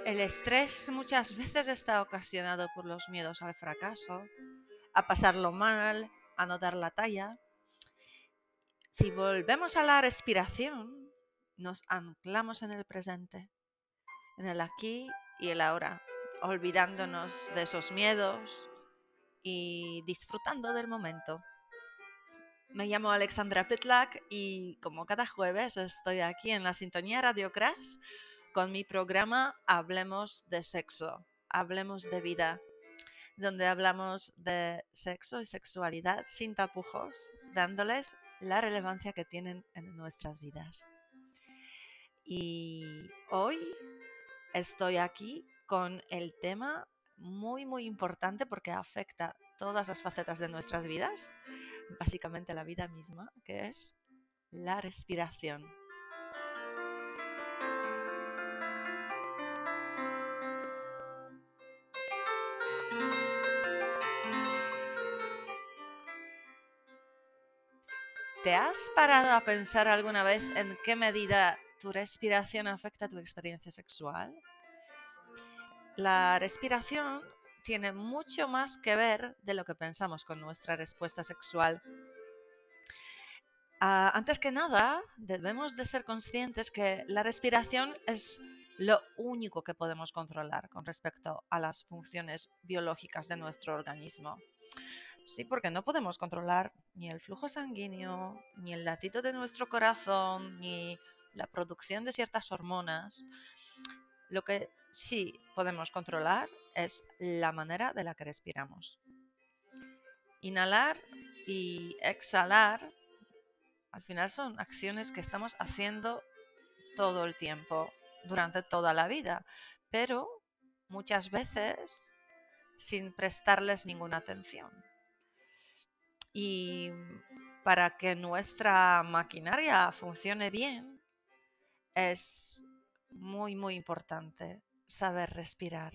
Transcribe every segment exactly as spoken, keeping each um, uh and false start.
El estrés muchas veces está ocasionado por los miedos al fracaso, a pasarlo mal, a no dar la talla. Si volvemos a la respiración, nos anclamos en el presente, en el aquí y el ahora, olvidándonos de esos miedos y disfrutando del momento. Me llamo Alexandra Petlak y como cada jueves estoy aquí en la sintonía Radio Crash con mi programa Hablemos de Sexo, Hablemos de Vida, donde hablamos de sexo y sexualidad sin tapujos, dándoles la relevancia que tienen en nuestras vidas. Y hoy estoy aquí con el tema muy muy importante porque afecta todas las facetas de nuestras vidas, básicamente la vida misma, que es la respiración. ¿Te has parado a pensar alguna vez en qué medida tu respiración afecta tu experiencia sexual? La respiración tiene mucho más que ver de lo que pensamos con nuestra respuesta sexual. Uh, antes que nada, debemos de ser conscientes que la respiración es lo único que podemos controlar con respecto a las funciones biológicas de nuestro organismo. Sí, porque no podemos controlar ni el flujo sanguíneo, ni el latido de nuestro corazón, ni la producción de ciertas hormonas. Lo que sí podemos controlar es la manera de la que respiramos. Inhalar y exhalar al final son acciones que estamos haciendo todo el tiempo, durante toda la vida, pero muchas veces sin prestarles ninguna atención. Y para que nuestra maquinaria funcione bien, es muy, muy importante saber respirar.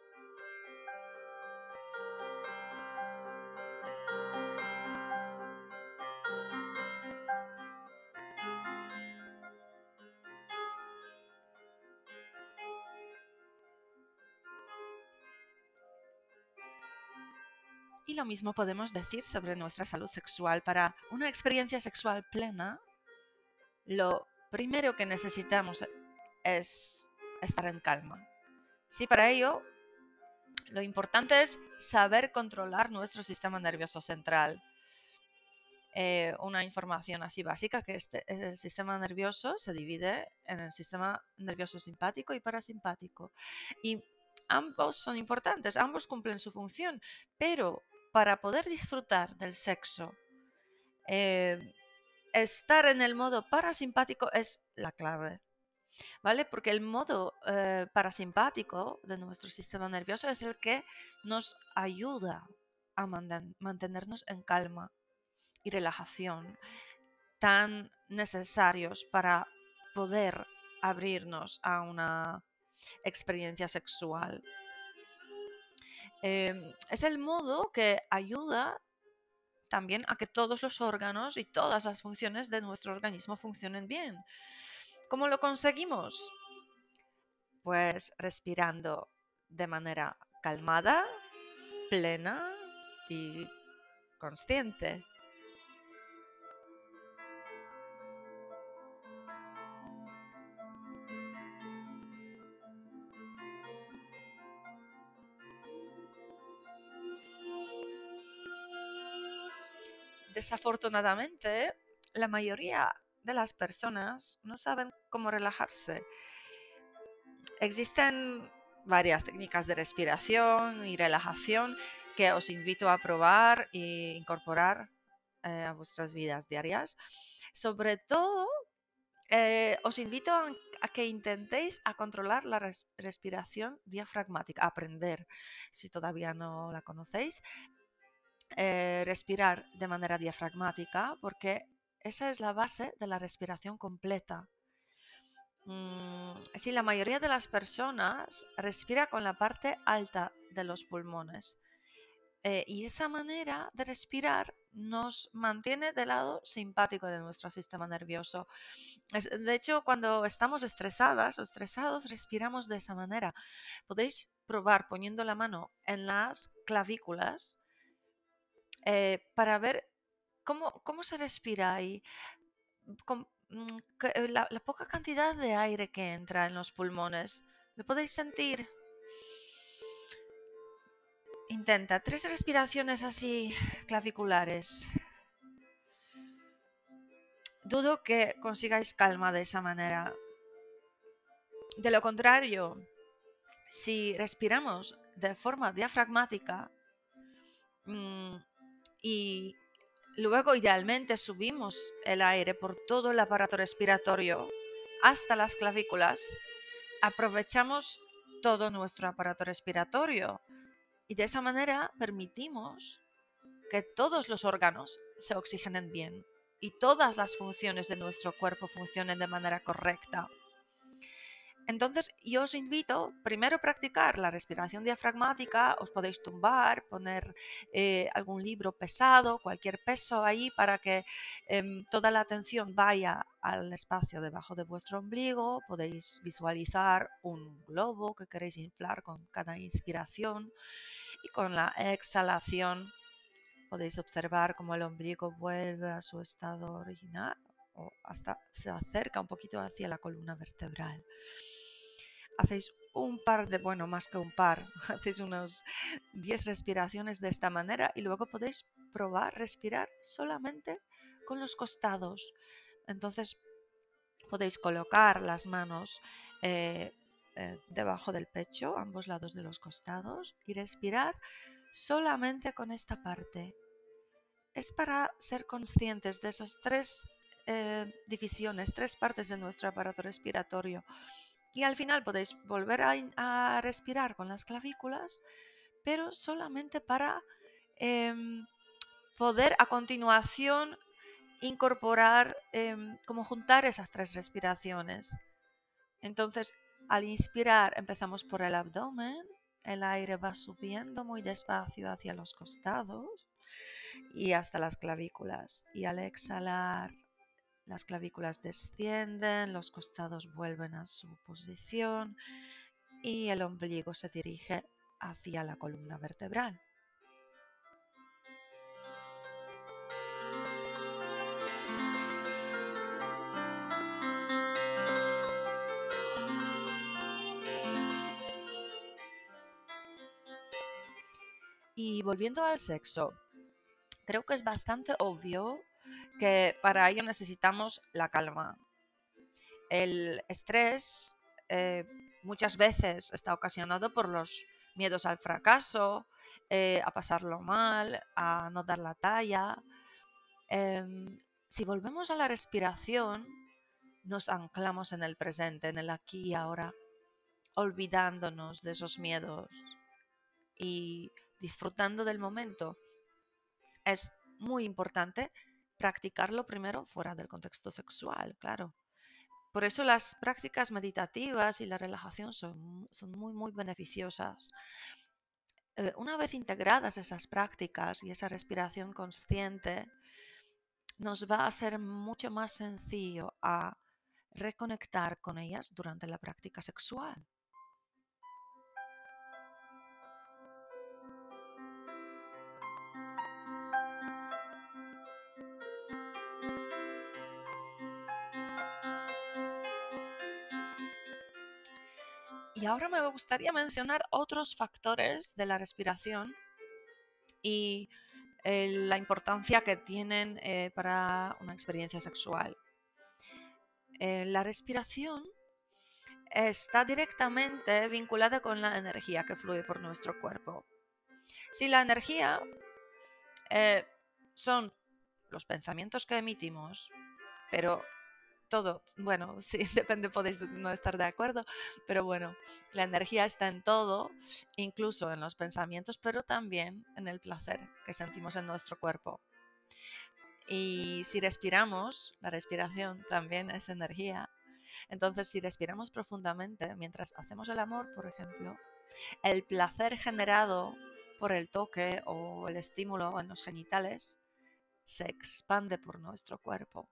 Y lo mismo podemos decir sobre nuestra salud sexual. Para una experiencia sexual plena, lo primero que necesitamos es estar en calma. Sí, para ello, lo importante es saber controlar nuestro sistema nervioso central. Eh, una información así básica, que este, el sistema nervioso se divide en el sistema nervioso simpático y parasimpático. Y ambos son importantes, ambos cumplen su función, pero para poder disfrutar del sexo, eh, estar en el modo parasimpático es la clave. ¿Vale? Porque el modo eh, parasimpático de nuestro sistema nervioso es el que nos ayuda a mandan- mantenernos en calma y relajación, tan necesarios para poder abrirnos a una experiencia sexual. Eh, es el modo que ayuda también a que todos los órganos y todas las funciones de nuestro organismo funcionen bien. ¿Cómo lo conseguimos? Pues respirando de manera calmada, plena y consciente. Desafortunadamente, la mayoría de las personas no saben cómo relajarse. Existen varias técnicas de respiración y relajación que os invito a probar e incorporar eh, a vuestras vidas diarias. Sobre todo, eh, os invito a, a, que intentéis a controlar la res, respiración diafragmática, a aprender, si todavía no la conocéis, eh, respirar de manera diafragmática, porque esa es la base de la respiración completa. Mm, sí, la mayoría de las personas respira con la parte alta de los pulmones. Eh, y esa manera de respirar nos mantiene del lado simpático de nuestro sistema nervioso. Es- de hecho, cuando estamos estresadas o estresados, respiramos de esa manera. Podéis probar poniendo la mano en las clavículas eh, para ver cómo, cómo se respira ahí, con- mm, que- eh, la, la poca cantidad de aire que entra en los pulmones. ¿Lo podéis sentir? Intenta tres respiraciones así claviculares. Dudo que consigáis calma de esa manera. De lo contrario, si respiramos de forma diafragmática mm, y luego idealmente subimos el aire por todo el aparato respiratorio hasta las clavículas, aprovechamos todo nuestro aparato respiratorio y de esa manera permitimos que todos los órganos se oxigenen bien y todas las funciones de nuestro cuerpo funcionen de manera correcta. Entonces, yo os invito primero a practicar la respiración diafragmática. Os podéis tumbar, poner eh, algún libro pesado, cualquier peso ahí para que eh, toda la atención vaya al espacio debajo de vuestro ombligo. Podéis visualizar un globo que queréis inflar con cada inspiración y con la exhalación podéis observar cómo el ombligo vuelve a su estado original o hasta se acerca un poquito hacia la columna vertebral. Hacéis un par de, bueno, más que un par, hacéis unos diez respiraciones de esta manera y luego podéis probar respirar solamente con los costados. Entonces podéis colocar las manos eh, eh, debajo del pecho, ambos lados de los costados, y respirar solamente con esta parte. Es para ser conscientes de esas tres eh, divisiones, tres partes de nuestro aparato respiratorio. Y al final podéis volver a, a respirar con las clavículas, pero solamente para eh, poder a continuación incorporar, eh, como juntar esas tres respiraciones. Entonces, al inspirar empezamos por el abdomen, el aire va subiendo muy despacio hacia los costados y hasta las clavículas. Y al exhalar, las clavículas descienden, los costados vuelven a su posición y el ombligo se dirige hacia la columna vertebral. Y volviendo al sexo, creo que es bastante obvio que para ello necesitamos la calma. El estrés eh, muchas veces está ocasionado por los miedos al fracaso, eh, a pasarlo mal, a no dar la talla. Eh, si volvemos a la respiración, nos anclamos en el presente, en el aquí y ahora, olvidándonos de esos miedos y disfrutando del momento. Es muy importante practicarlo primero fuera del contexto sexual, claro. Por eso las prácticas meditativas y la relajación son, son muy, muy beneficiosas. Eh, una vez integradas esas prácticas y esa respiración consciente, nos va a ser mucho más sencillo a reconectar con ellas durante la práctica sexual. Y ahora me gustaría mencionar otros factores de la respiración y eh, la importancia que tienen eh, para una experiencia sexual. Eh, la respiración está directamente vinculada con la energía que fluye por nuestro cuerpo. Si la energía eh, son los pensamientos que emitimos, pero todo, bueno, sí, depende, podéis no estar de acuerdo, pero bueno, la energía está en todo, incluso en los pensamientos, pero también en el placer que sentimos en nuestro cuerpo. Y si respiramos, la respiración también es energía. Entonces, si respiramos profundamente mientras hacemos el amor, por ejemplo, el placer generado por el toque o el estímulo en los genitales se expande por nuestro cuerpo.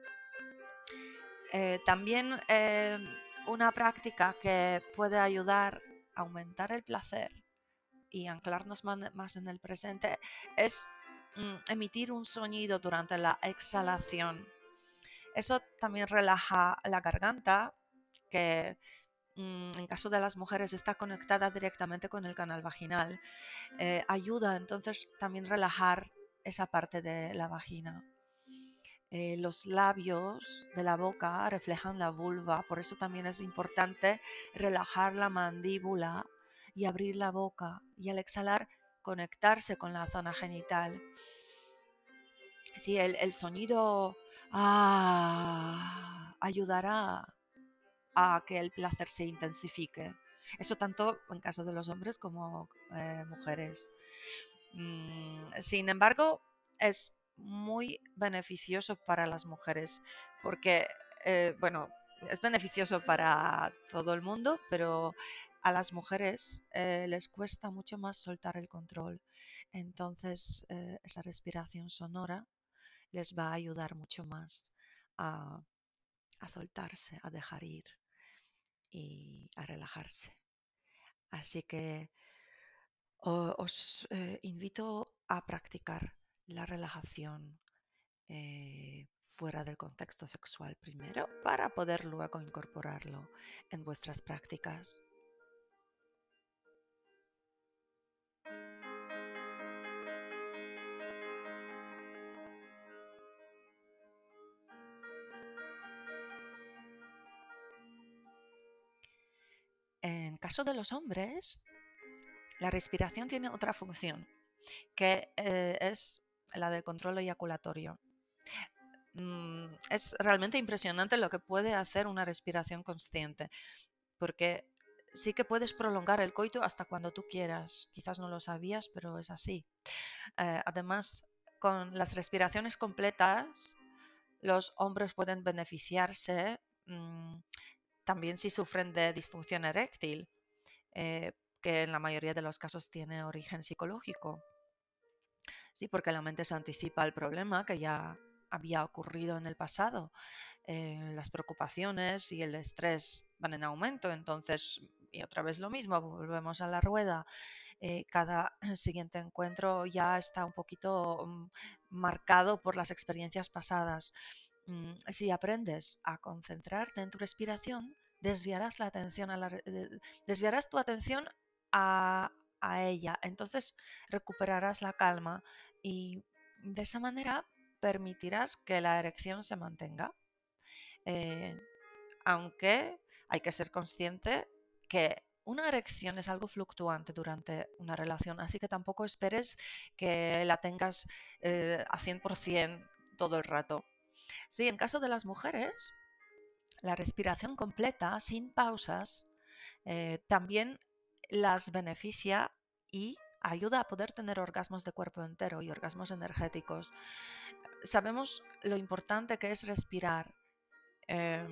Eh, también eh, una práctica que puede ayudar a aumentar el placer y anclarnos más en el presente es mm, emitir un sonido durante la exhalación. Eso también relaja la garganta, que mm, en caso de las mujeres está conectada directamente con el canal vaginal. Eh, ayuda entonces también relajar esa parte de la vagina. Eh, los labios de la boca reflejan la vulva, por eso también es importante relajar la mandíbula y abrir la boca, y al exhalar conectarse con la zona genital. Sí, el, el sonido ah, ayudará a que el placer se intensifique. Eso tanto en caso de los hombres como eh, mujeres. Mm, sin embargo, es muy beneficioso para las mujeres porque, eh, bueno, es beneficioso para todo el mundo, pero a las mujeres eh, les cuesta mucho más soltar el control. Entonces, eh, esa respiración sonora les va a ayudar mucho más a, a soltarse, a dejar ir y a relajarse. Así que o- os eh, invito a practicar la relajación eh, fuera del contexto sexual primero para poder luego incorporarlo en vuestras prácticas. En caso de los hombres, la respiración tiene otra función, que eh, es la del control eyaculatorio. Mm, es realmente impresionante lo que puede hacer una respiración consciente, porque sí que puedes prolongar el coito hasta cuando tú quieras. Quizás no lo sabías, pero es así. Eh, además, con las respiraciones completas, los hombres pueden beneficiarse mmm, también si sufren de disfunción eréctil, eh, que en la mayoría de los casos tiene origen psicológico. Sí, porque la mente se anticipa al problema que ya había ocurrido en el pasado. Eh, las preocupaciones y el estrés van en aumento, entonces, y otra vez lo mismo, volvemos a la rueda. Eh, cada siguiente encuentro ya está un poquito mm, marcado por las experiencias pasadas. Mm, si aprendes a concentrarte en tu respiración, desviarás la atención a la, desviarás tu atención a, a ella, entonces recuperarás la calma y de esa manera permitirás que la erección se mantenga. Eh, aunque hay que ser consciente que una erección es algo fluctuante durante una relación, así que tampoco esperes que la tengas eh, a cien por ciento todo el rato. Sí, en caso de las mujeres, la respiración completa, sin pausas, eh, también las beneficia y ayuda a poder tener orgasmos de cuerpo entero y orgasmos energéticos. Sabemos lo importante que es respirar eh,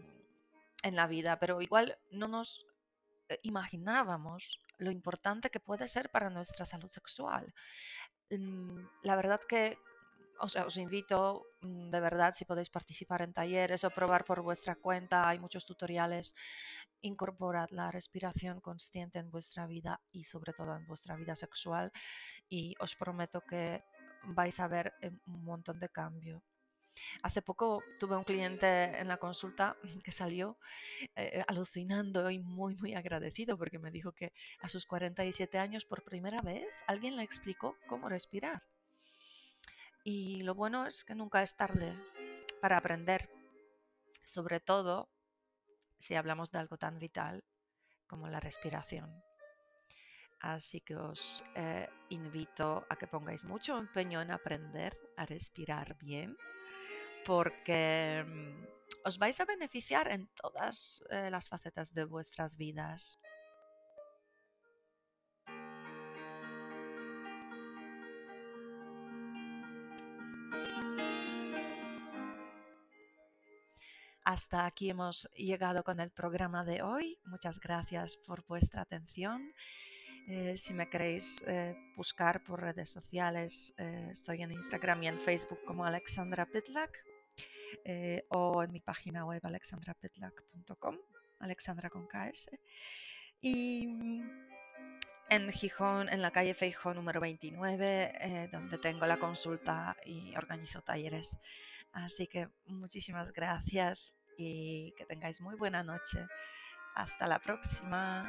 en la vida, pero igual no nos eh, imaginábamos lo importante que puede ser para nuestra salud sexual. Mm, La verdad que o sea, os invito mm, de verdad, si podéis participar en talleres o probar por vuestra cuenta, hay muchos tutoriales. Incorporad la respiración consciente en vuestra vida y sobre todo en vuestra vida sexual y os prometo que vais a ver eh, un montón de cambio. Hace poco tuve un cliente en la consulta que salió eh, alucinando y muy, muy agradecido porque me dijo que a sus cuarenta y siete años por primera vez alguien le explicó cómo respirar. Y lo bueno es que nunca es tarde para aprender, sobre todo si hablamos de algo tan vital como la respiración. Así que os eh, invito a que pongáis mucho empeño en aprender a respirar bien, porque mm, os vais a beneficiar en todas eh, las facetas de vuestras vidas. Hasta aquí hemos llegado con el programa de hoy. Muchas gracias por vuestra atención Eh, si me queréis eh, buscar por redes sociales, eh, estoy en Instagram y en Facebook como Alexandra Pitlack, eh, o en mi página web alexandra pitlack punto com, Alexandra con K S. Y en Gijón, en la calle Feijó número veintinueve, eh, donde tengo la consulta y organizo talleres. Así que muchísimas gracias y que tengáis muy buena noche. Hasta la próxima.